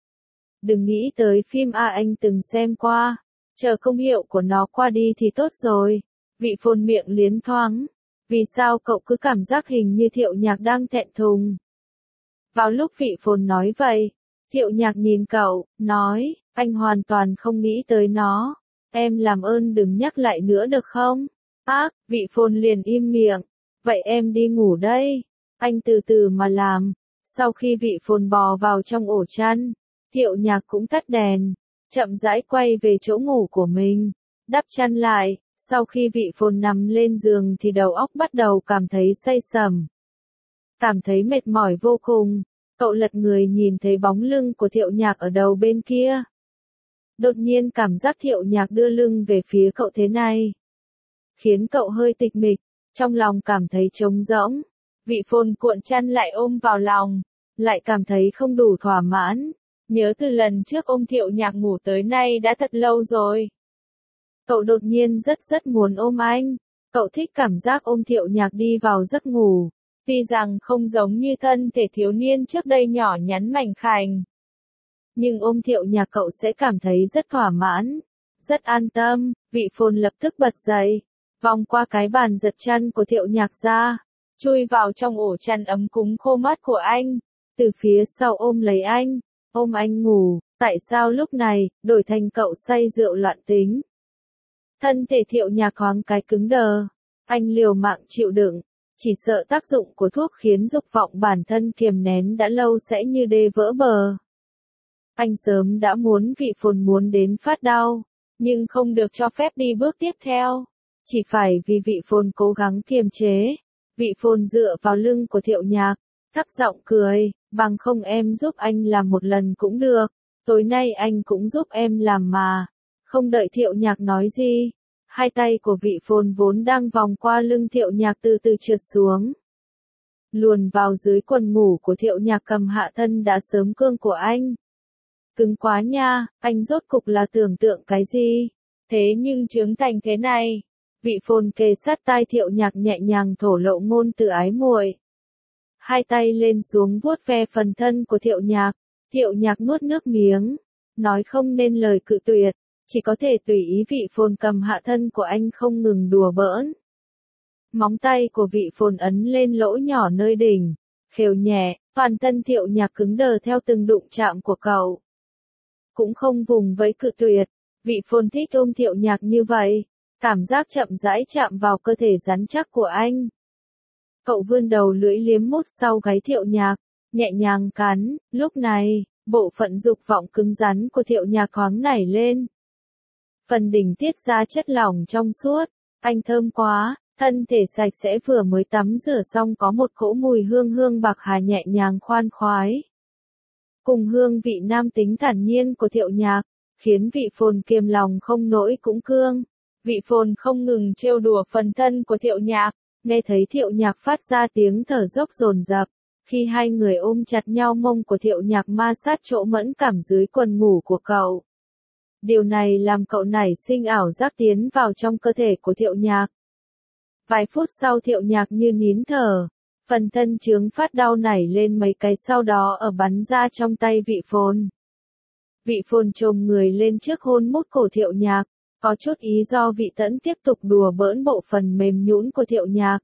Đừng nghĩ tới phim anh từng xem qua, chờ công hiệu của nó qua đi thì tốt rồi. Vị Phồn miệng liến thoáng. Vì sao cậu cứ cảm giác hình như Thiệu Nhạc đang thẹn thùng? Vào lúc Vị Phồn nói vậy, Thiệu Nhạc nhìn cậu, nói, anh hoàn toàn không nghĩ tới nó. Em làm ơn đừng nhắc lại nữa được không? Vị Phồn liền im miệng. Vậy em đi ngủ đây. Anh từ từ mà làm. Sau khi Vị Phồn bò vào trong ổ chăn, Thiệu Nhạc cũng tắt đèn, chậm rãi quay về chỗ ngủ của mình, đắp chăn lại. Sau khi Vị Phồn nằm lên giường thì đầu óc bắt đầu cảm thấy say sẩm. Cảm thấy mệt mỏi vô cùng, cậu lật người nhìn thấy bóng lưng của Thiệu Nhạc ở đầu bên kia. Đột nhiên cảm giác Thiệu Nhạc đưa lưng về phía cậu thế này, khiến cậu hơi tịch mịch, trong lòng cảm thấy trống rỗng. Vị Phồn cuộn chăn lại ôm vào lòng, lại cảm thấy không đủ thỏa mãn. Nhớ từ lần trước ôm Thiệu Nhạc ngủ tới nay đã thật lâu rồi. Cậu đột nhiên rất muốn ôm anh. Cậu thích cảm giác ôm Thiệu Nhạc đi vào giấc ngủ. Tuy rằng không giống như thân thể thiếu niên trước đây nhỏ nhắn mảnh khảnh, nhưng ôm Thiệu Nhạc cậu sẽ cảm thấy rất thỏa mãn, rất an tâm. Vị Phồn lập tức bật dậy, vòng qua cái bàn giật chăn của Thiệu Nhạc ra, chui vào trong ổ chăn ấm cúng khô mát của anh, từ phía sau ôm lấy anh, ôm anh ngủ. Tại sao lúc này, đổi thành cậu say rượu loạn tính? Thân thể Thiệu Nhạc thoáng cái cứng đờ, anh liều mạng chịu đựng, chỉ sợ tác dụng của thuốc khiến dục vọng bản thân kiềm nén đã lâu sẽ như đê vỡ bờ. Anh sớm đã muốn Vị Phồn muốn đến phát đau, nhưng không được cho phép đi bước tiếp theo. Chỉ phải vì Vị Phồn cố gắng kiềm chế. Vị Phồn dựa vào lưng của Thiệu Nhạc, thấp giọng cười, bằng không em giúp anh làm một lần cũng được, tối nay anh cũng giúp em làm mà. Không đợi Thiệu Nhạc nói gì, hai tay của Vị Phồn vốn đang vòng qua lưng Thiệu Nhạc từ từ trượt xuống, luồn vào dưới quần ngủ của Thiệu Nhạc, cầm hạ thân đã sớm cương của anh. Cứng quá nha, anh rốt cục là tưởng tượng cái gì? Thế nhưng chứng thành thế này. Vị Phồn kề sát tai Thiệu Nhạc nhẹ nhàng thổ lộ ngôn từ ái muội. Hai tay lên xuống vuốt ve phần thân của Thiệu Nhạc. Thiệu Nhạc nuốt nước miếng, nói không nên lời cự tuyệt, chỉ có thể tùy ý Vị Phồn cầm hạ thân của anh không ngừng đùa bỡn. Móng tay của Vị Phồn ấn lên lỗ nhỏ nơi đỉnh, khều nhẹ, toàn thân Thiệu Nhạc cứng đờ theo từng đụng chạm của cậu. Cũng không vùng vẫy cự tuyệt, Vị Phồn thích ôm Thiệu Nhạc như vậy, cảm giác chậm rãi chạm vào cơ thể rắn chắc của anh. Cậu vươn đầu lưỡi liếm mút sau gáy Thiệu Nhạc, nhẹ nhàng cắn. Lúc này, bộ phận dục vọng cứng rắn của Thiệu Nhạc thoáng nảy lên. Phần đỉnh tiết ra chất lỏng trong suốt, anh thơm quá, thân thể sạch sẽ vừa mới tắm rửa xong có một cỗ mùi hương bạc hà nhẹ nhàng khoan khoái. Cùng hương vị nam tính thản nhiên của Thiệu Nhạc, khiến Vị Phồn kiềm lòng không nổi cũng cương. Vị Phồn không ngừng trêu đùa phần thân của Thiệu Nhạc, nghe thấy Thiệu Nhạc phát ra tiếng thở dốc dồn dập. Khi hai người ôm chặt nhau, mông của Thiệu Nhạc ma sát chỗ mẫn cảm dưới quần ngủ của cậu. Điều này làm cậu nảy sinh ảo giác tiến vào trong cơ thể của Thiệu Nhạc. Vài phút sau Thiệu Nhạc như nín thở, phần thân chướng phát đau nảy lên mấy cái, sau đó ở bắn ra trong tay Vị Phồn. Vị Phồn chồm người lên trước hôn mút cổ Thiệu Nhạc, có chút ý do vị tẫn tiếp tục đùa bỡn bộ phận mềm nhũn của Thiệu Nhạc.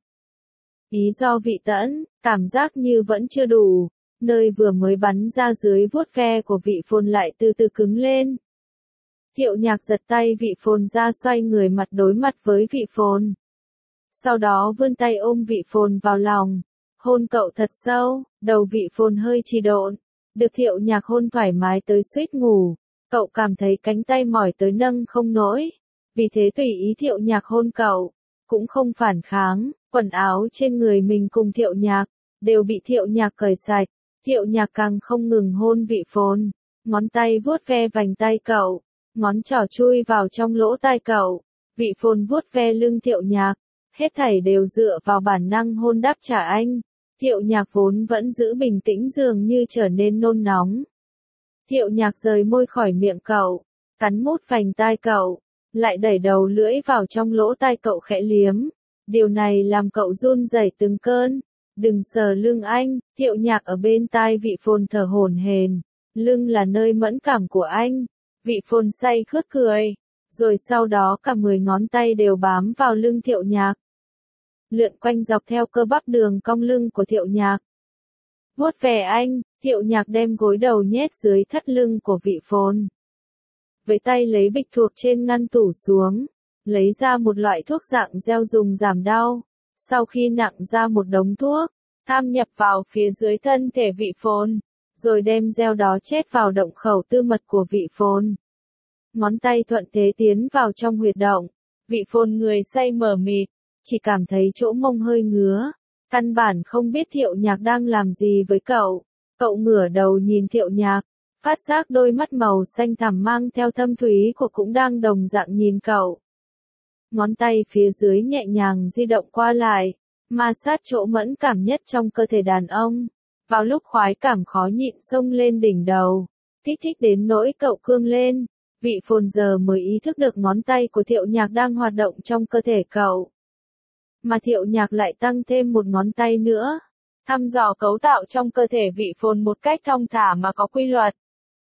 Ý do vị tẫn, cảm giác như vẫn chưa đủ, nơi vừa mới bắn ra dưới vuốt ve của Vị Phồn lại từ từ cứng lên. Thiệu Nhạc giật tay Vị Phồn ra, xoay người mặt đối mặt với Vị Phồn. Sau đó vươn tay ôm Vị Phồn vào lòng, hôn cậu thật sâu, đầu Vị Phồn hơi trì độn, được Thiệu Nhạc hôn thoải mái tới suýt ngủ, cậu cảm thấy cánh tay mỏi tới nâng không nổi, vì thế tùy ý Thiệu Nhạc hôn cậu, cũng không phản kháng. Quần áo trên người mình cùng Thiệu Nhạc đều bị Thiệu Nhạc cởi sạch, Thiệu Nhạc càng không ngừng hôn Vị Phồn, ngón tay vuốt ve vành tay cậu, ngón trỏ chui vào trong lỗ tai cậu. Vị Phồn vuốt ve lưng Thiệu Nhạc, hết thảy đều dựa vào bản năng hôn đáp trả anh. Thiệu Nhạc vốn vẫn giữ bình tĩnh dường như trở nên nôn nóng. Thiệu Nhạc rời môi khỏi miệng cậu, cắn mút vành tai cậu, lại đẩy đầu lưỡi vào trong lỗ tai cậu khẽ liếm. Điều này làm cậu run rẩy từng cơn. Đừng sờ lưng anh, Thiệu Nhạc ở bên tai Vị Phồn thở hổn hển. Lưng là nơi mẫn cảm của anh. Vị Phồn say khướt cười. Rồi sau đó cả 10 ngón tay đều bám vào lưng Thiệu Nhạc. Lượn quanh dọc theo cơ bắp đường cong lưng của Thiệu Nhạc. Vuốt về anh, Thiệu Nhạc đem gối đầu nhét dưới thắt lưng của Vị Phồn. Với tay lấy bịch thuộc trên ngăn tủ xuống, lấy ra một loại thuốc dạng gel dùng giảm đau. Sau khi nặng ra một đống thuốc, tham nhập vào phía dưới thân thể Vị Phồn, rồi đem gel đó chét vào động khẩu tư mật của Vị Phồn. Ngón tay thuận thế tiến vào trong huyệt động. Vị Phồn người say mờ mịt, chỉ cảm thấy chỗ mông hơi ngứa, căn bản không biết Thiệu Nhạc đang làm gì với cậu. Cậu ngửa đầu nhìn Thiệu Nhạc, phát giác đôi mắt màu xanh thẳm mang theo thâm thúy của cũng đang đồng dạng nhìn cậu. Ngón tay phía dưới nhẹ nhàng di động qua lại, ma sát chỗ mẫn cảm nhất trong cơ thể đàn ông. Vào lúc khoái cảm khó nhịn xông lên đỉnh đầu, kích thích đến nỗi cậu cương lên. Vị Phồn giờ mới ý thức được ngón tay của Thiệu Nhạc đang hoạt động trong cơ thể cậu. Mà Thiệu Nhạc lại tăng thêm một ngón tay nữa, thăm dò cấu tạo trong cơ thể Vị Phồn một cách thong thả mà có quy luật.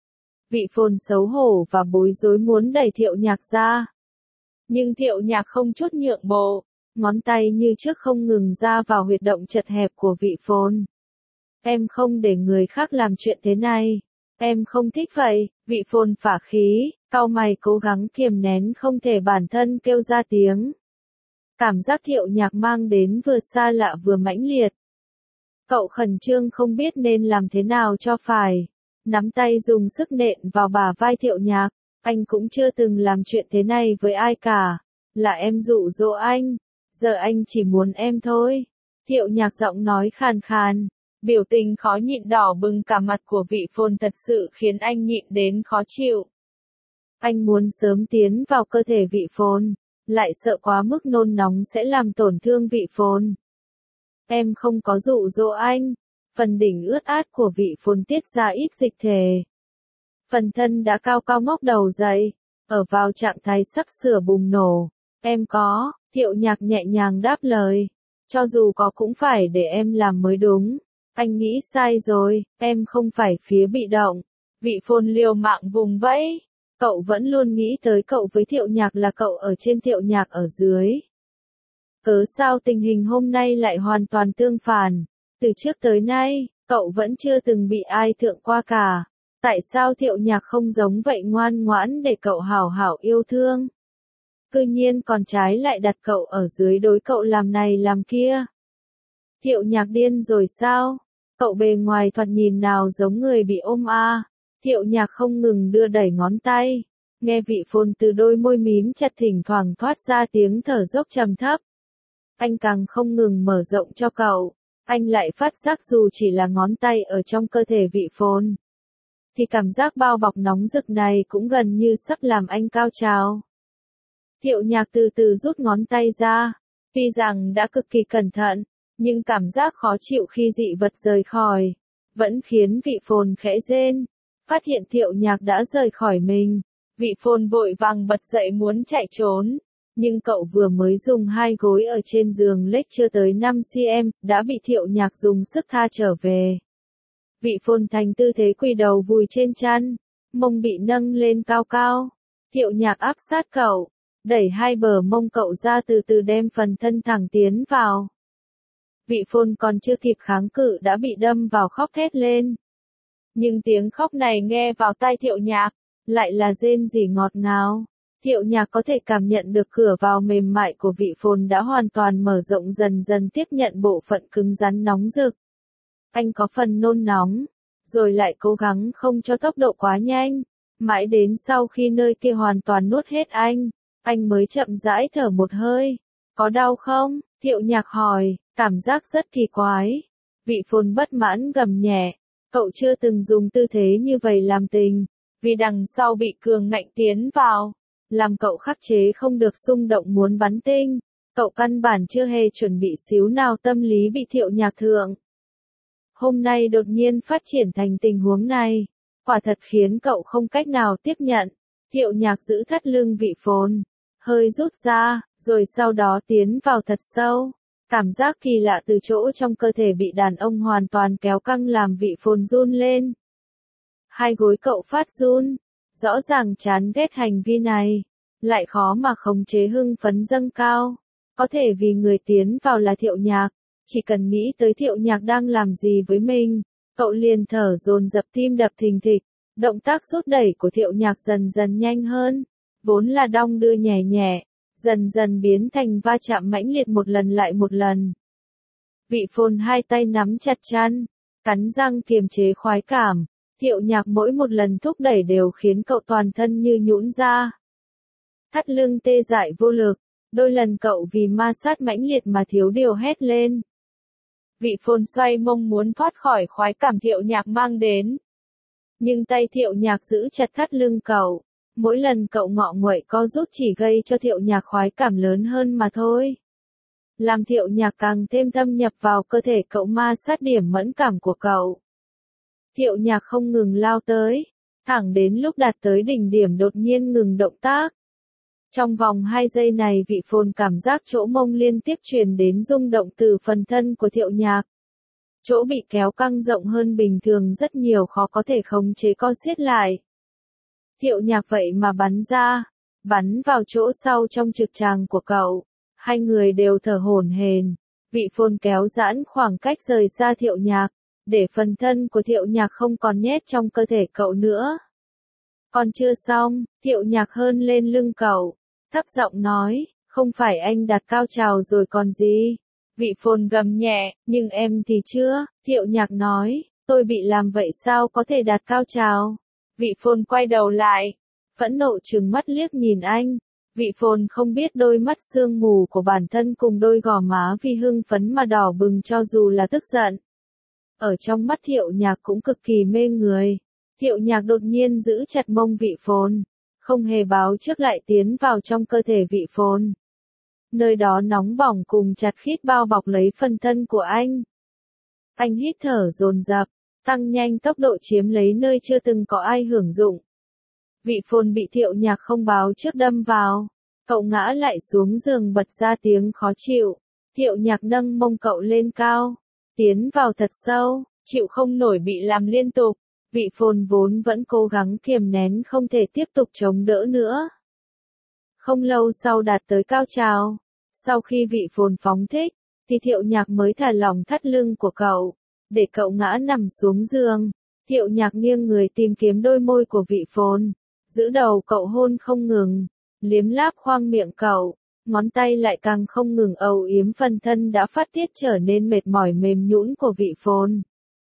Vị Phồn xấu hổ và bối rối muốn đẩy Thiệu Nhạc ra. Nhưng Thiệu Nhạc không chút nhượng bộ, ngón tay như trước không ngừng ra vào huyệt động chật hẹp của Vị Phồn. Em không để người khác làm chuyện thế này. Em không thích vậy. Vị Phồn phả khí, cau mày cố gắng kiềm nén không thể bản thân kêu ra tiếng. Cảm giác Thiệu Nhạc mang đến vừa xa lạ vừa mãnh liệt. Cậu khẩn trương không biết nên làm thế nào cho phải. Nắm tay dùng sức nện vào bả vai Thiệu Nhạc. Anh cũng chưa từng làm chuyện thế này với ai cả. Là em dụ dỗ anh. Giờ anh chỉ muốn em thôi. Thiệu Nhạc giọng nói khàn khàn. Biểu tình khó nhịn đỏ bừng cả mặt của Vị Phồn thật sự khiến anh nhịn đến khó chịu. Anh muốn sớm tiến vào cơ thể Vị Phồn, lại sợ quá mức nôn nóng sẽ làm tổn thương Vị Phồn. Em không có dụ dỗ anh. Phần đỉnh ướt át của Vị Phồn tiết ra ít dịch thể. Phần thân đã cao cao ngóc đầu dậy, ở vào trạng thái sắp sửa bùng nổ. Em có, Thiệu Nhạc nhẹ nhàng đáp lời. Cho dù có cũng phải để em làm mới đúng. Anh nghĩ sai rồi, em không phải phía bị động. Vị Phồn liều mạng vùng vẫy. Cậu vẫn luôn nghĩ tới cậu với Thiệu Nhạc là cậu ở trên Thiệu Nhạc ở dưới. Cớ sao tình hình hôm nay lại hoàn toàn tương phản? Từ trước tới nay, cậu vẫn chưa từng bị ai thượng qua cả. Tại sao Thiệu Nhạc không giống vậy ngoan ngoãn để cậu hảo hảo yêu thương? Cư nhiên còn trái lại đặt cậu ở dưới đối cậu làm này làm kia. Thiệu Nhạc điên rồi sao? Cậu bề ngoài thoạt nhìn nào giống người bị ôm a. Thiệu Nhạc không ngừng đưa đẩy ngón tay. Nghe Vị Phồn từ đôi môi mím chặt thỉnh thoảng thoát ra tiếng thở dốc trầm thấp. Anh càng không ngừng mở rộng cho cậu. Anh lại phát giác dù chỉ là ngón tay ở trong cơ thể Vị Phồn, thì cảm giác bao bọc nóng rực này cũng gần như sắp làm anh cao trào. Thiệu Nhạc từ từ rút ngón tay ra. Tuy rằng đã cực kỳ cẩn thận, nhưng cảm giác khó chịu khi dị vật rời khỏi, vẫn khiến Vị Phồn khẽ rên. Phát hiện Thiệu Nhạc đã rời khỏi mình, Vị Phồn vội vàng bật dậy muốn chạy trốn. Nhưng cậu vừa mới dùng hai gối ở trên giường lệch chưa tới 5 cm, đã bị Thiệu Nhạc dùng sức tha trở về. Vị Phồn thành tư thế quỳ đầu vùi trên chăn, mông bị nâng lên cao cao. Thiệu Nhạc áp sát cậu, đẩy hai bờ mông cậu ra từ từ đem phần thân thẳng tiến vào. Vị Phồn còn chưa kịp kháng cự đã bị đâm vào khóc thét lên. Nhưng tiếng khóc này nghe vào tai Thiệu Nhạc, lại là rên rỉ ngọt ngào. Thiệu Nhạc có thể cảm nhận được cửa vào mềm mại của Vị Phồn đã hoàn toàn mở rộng dần dần tiếp nhận bộ phận cứng rắn nóng rực. Anh có phần nôn nóng, rồi lại cố gắng không cho tốc độ quá nhanh. Mãi đến sau khi nơi kia hoàn toàn nuốt hết anh mới chậm rãi thở một hơi. Có đau không? Thiệu Nhạc hỏi, cảm giác rất kỳ quái. Vị Phồn bất mãn gầm nhẹ, cậu chưa từng dùng tư thế như vậy làm tình, vì đằng sau bị cường ngạnh tiến vào, làm cậu khắc chế không được xung động muốn bắn tinh. Cậu căn bản chưa hề chuẩn bị xíu nào tâm lý bị Thiệu Nhạc thượng. hôm nay đột nhiên phát triển thành tình huống này, quả thật khiến cậu không cách nào tiếp nhận. Thiệu Nhạc giữ thắt lưng Vị Phồn, hơi rút ra, rồi sau đó tiến vào thật sâu. Cảm giác kỳ lạ từ chỗ trong cơ thể bị đàn ông hoàn toàn kéo căng làm Vị Phồn run lên. Hai gối cậu phát run, rõ ràng chán ghét hành vi này, lại khó mà khống chế hưng phấn dâng cao. Có thể vì người tiến vào là Thiệu Nhạc, chỉ cần nghĩ tới Thiệu Nhạc đang làm gì với mình, cậu liền thở dồn dập tim đập thình thịch. Động tác rút đẩy của Thiệu Nhạc dần dần nhanh hơn, vốn là đong đưa nhẹ nhẹ, dần dần biến thành va chạm mãnh liệt một lần lại một lần. Vị Phồn hai tay nắm chặt chăn, cắn răng kiềm chế khoái cảm, Thiệu Nhạc mỗi một lần thúc đẩy đều khiến cậu toàn thân như nhũn ra. Thắt lưng tê dại vô lực, đôi lần cậu vì ma sát mãnh liệt mà thiếu điều hét lên. Vị Phồn xoay mông muốn thoát khỏi khoái cảm Thiệu Nhạc mang đến. Nhưng tay Thiệu Nhạc giữ chặt thắt lưng cậu, mỗi lần cậu ngọ nguậy co rút chỉ gây cho Thiệu Nhạc khoái cảm lớn hơn mà thôi. Làm Thiệu Nhạc càng thêm thâm nhập vào cơ thể cậu ma sát điểm mẫn cảm của cậu. Thiệu Nhạc không ngừng lao tới, thẳng đến lúc đạt tới đỉnh điểm đột nhiên ngừng động tác. Trong vòng 2 giây này Vị Phồn cảm giác chỗ mông liên tiếp truyền đến rung động từ phần thân của Thiệu Nhạc. Chỗ bị kéo căng rộng hơn bình thường rất nhiều khó có thể khống chế co siết lại. Thiệu Nhạc vậy mà bắn vào chỗ sau trong trực tràng của cậu. Hai người đều thở hổn hển. Vị Phồn kéo giãn khoảng cách rời xa Thiệu Nhạc, để phần thân của Thiệu Nhạc không còn nhét trong cơ thể cậu nữa. Còn chưa xong, Thiệu Nhạc hơn lên lưng cậu, thấp giọng nói, không phải anh đạt cao trào rồi còn gì. Vị Phồn gầm nhẹ, nhưng em thì chưa. Thiệu Nhạc nói, tôi bị làm vậy sao có thể đạt cao trào. Vị Phồn quay đầu lại, phẫn nộ trừng mắt liếc nhìn anh. Vị Phồn không biết đôi mắt sương mù của bản thân cùng đôi gò má vì hưng phấn mà đỏ bừng cho dù là tức giận. Ở trong mắt Thiệu Nhạc cũng cực kỳ mê người. Thiệu Nhạc đột nhiên giữ chặt mông Vị Phồn, không hề báo trước lại tiến vào trong cơ thể Vị Phồn. Nơi đó nóng bỏng cùng chặt khít bao bọc lấy phần thân của anh. Anh hít thở dồn dập, tăng nhanh tốc độ chiếm lấy nơi chưa từng có ai hưởng dụng. Vị Phồn bị Thiệu Nhạc không báo trước đâm vào. Cậu ngã lại xuống giường bật ra tiếng khó chịu. Thiệu Nhạc nâng mông cậu lên cao, tiến vào thật sâu, chịu không nổi bị làm liên tục. Vị Phồn vốn vẫn cố gắng kiềm nén không thể tiếp tục chống đỡ nữa. Không lâu sau đạt tới cao trào. Sau khi Vị Phồn phóng thích, thì Thiệu Nhạc mới thả lỏng thắt lưng của cậu, để cậu ngã nằm xuống giường. Thiệu Nhạc nghiêng người tìm kiếm đôi môi của Vị Phồn, giữ đầu cậu hôn không ngừng, liếm láp khoang miệng cậu, ngón tay lại càng không ngừng âu yếm phần thân đã phát tiết trở nên mệt mỏi mềm nhũn của Vị Phồn.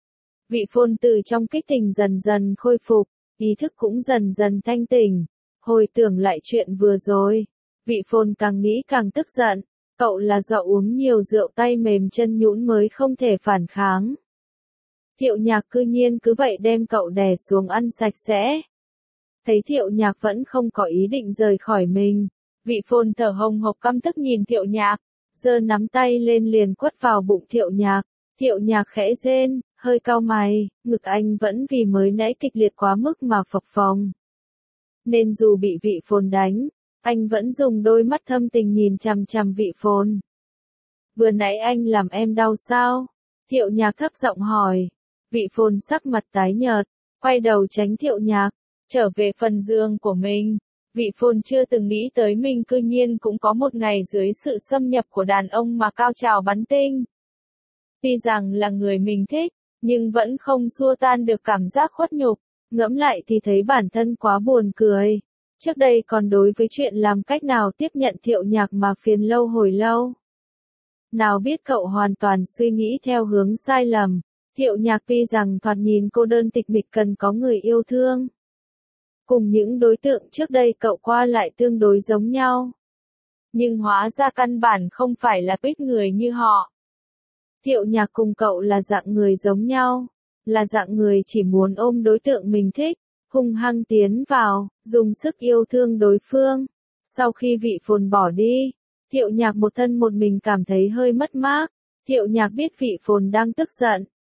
Vị Phồn từ trong kích tình dần dần khôi phục, ý thức cũng dần dần thanh tỉnh, hồi tưởng lại chuyện vừa rồi. Vị Phồn càng nghĩ càng tức giận, cậu là do uống nhiều rượu tay mềm chân nhũn mới không thể phản kháng. Thiệu Nhạc cư nhiên cứ vậy đem cậu đè xuống ăn sạch sẽ. Thấy Thiệu Nhạc vẫn không có ý định rời khỏi mình, Vị Phồn thở hồng hộc căm tức nhìn Thiệu Nhạc, giơ nắm tay lên liền quất vào bụng Thiệu Nhạc. Thiệu Nhạc khẽ rên, hơi cau mày, ngực anh vẫn vì mới nãy kịch liệt quá mức mà phập phồng. Nên dù bị Vị Phồn đánh, anh vẫn dùng đôi mắt thâm tình nhìn chằm chằm Vị Phồn. Vừa nãy anh làm em đau sao? Thiệu Nhạc thấp giọng hỏi. Vị Phồn sắc mặt tái nhợt, quay đầu tránh Thiệu Nhạc, trở về phần giường của mình. Vị Phồn chưa từng nghĩ tới mình cư nhiên cũng có một ngày dưới sự xâm nhập của đàn ông mà cao trào bắn tinh. Tuy rằng là người mình thích, nhưng vẫn không xua tan được cảm giác khuất nhục. Ngẫm lại thì thấy bản thân quá buồn cười. Trước đây còn đối với chuyện làm cách nào tiếp nhận Thiệu Nhạc mà phiền lâu hồi lâu. Nào biết cậu hoàn toàn suy nghĩ theo hướng sai lầm. Thiệu Nhạc tuy rằng thoạt nhìn cô đơn tịch mịch cần có người yêu thương. Cùng những đối tượng trước đây cậu qua lại tương đối giống nhau. Nhưng hóa ra căn bản không phải là tuýp người như họ. Thiệu Nhạc cùng cậu là dạng người giống nhau. Là dạng người chỉ muốn ôm đối tượng mình thích, hung hăng tiến vào, dùng sức yêu thương đối phương. Sau khi Vị Phồn bỏ đi, Thiệu Nhạc một thân một mình cảm thấy hơi mất mát. Thiệu Nhạc biết Vị Phồn đang tức giận,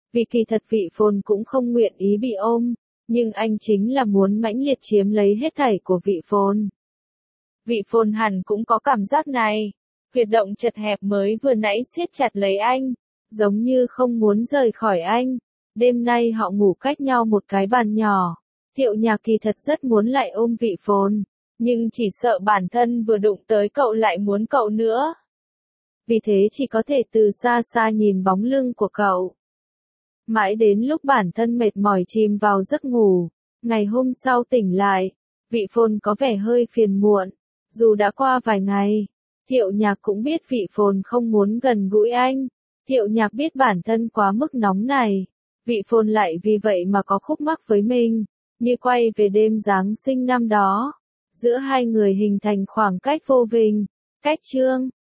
Vì kỳ thật vị phồn cũng không nguyện ý bị ôm, nhưng anh chính là muốn mãnh liệt chiếm lấy hết thảy của vị phồn. Vị phồn hẳn cũng có cảm giác này. Huyệt động chật hẹp mới vừa nãy siết chặt lấy anh, giống như không muốn rời khỏi anh. Đêm nay họ ngủ cách nhau một cái bàn nhỏ. Thiệu Nhạc kỳ thật rất muốn lại ôm vị phồn, nhưng chỉ sợ bản thân vừa đụng tới cậu lại muốn cậu nữa. Vì thế chỉ có thể từ xa xa nhìn bóng lưng của cậu. Mãi đến lúc bản thân mệt mỏi chìm vào giấc ngủ, ngày hôm sau tỉnh lại, vị phồn có vẻ hơi phiền muộn. Dù đã qua vài ngày, Thiệu Nhạc cũng biết vị phồn không muốn gần gũi anh. Thiệu Nhạc biết bản thân quá mức nóng này. Vị phồn lại vì vậy mà có khúc mắc với mình, như quay về đêm Giáng sinh năm đó. Giữa hai người hình thành khoảng cách vô hình. Cách chương